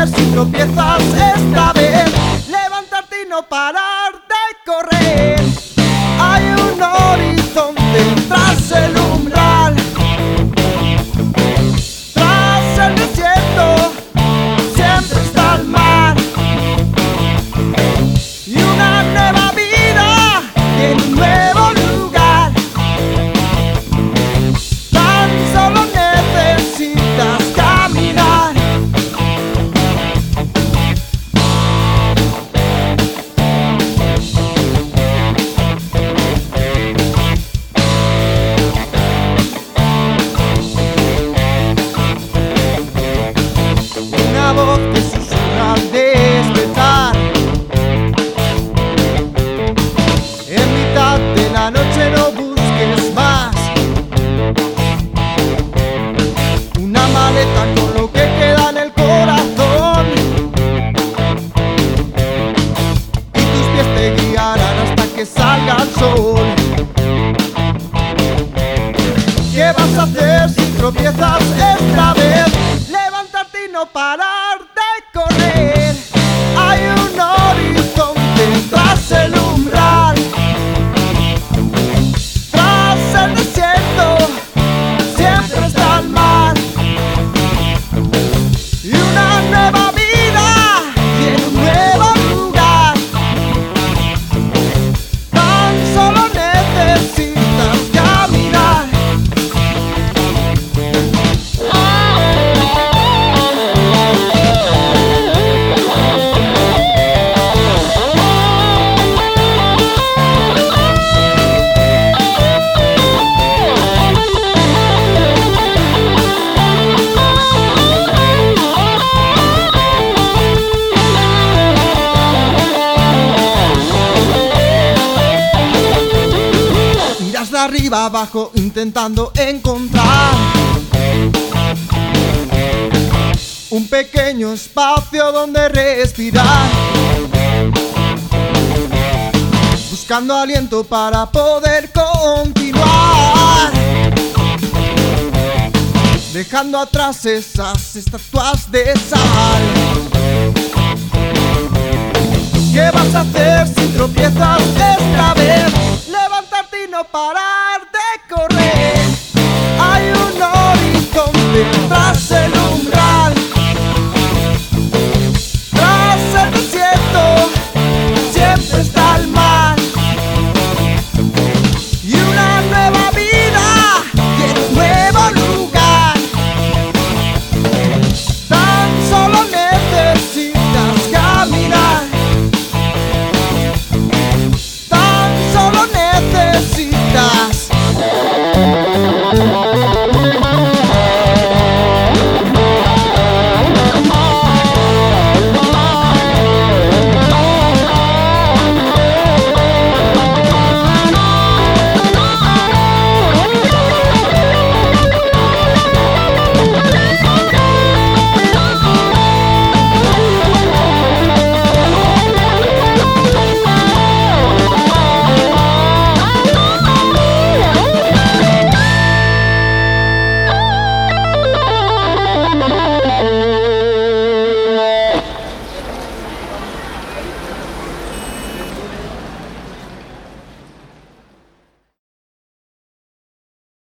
hacer si tropiezas esta vez? Levantarte y no parar de correr. Hay un horizonte tras el umbral, tras el desierto siempre está el mar, y una nueva vida en un nuevo lugar. Tan solo necesitas caminar. Una voz que susurra al despertar. En mitad de la noche no busques más. Una maleta con lo que queda en el corazón, y tus pies te guiarán hasta que salga el sol. ¿Qué vas a hacer si tropiezas esta vez? Levantarte y no parar de correr. Hay un horizonte tras el umbral, tras el desierto siempre está el mar, y una nueva vida y en un nuevo lugar. Tan solo necesitas caminar. Miras de arriba abajo intentando encontrar un pequeño espacio donde respirar, buscando aliento para poder continuar, dejando atrás esas estatuas de sal. ¿Qué vas a hacer si tropiezas?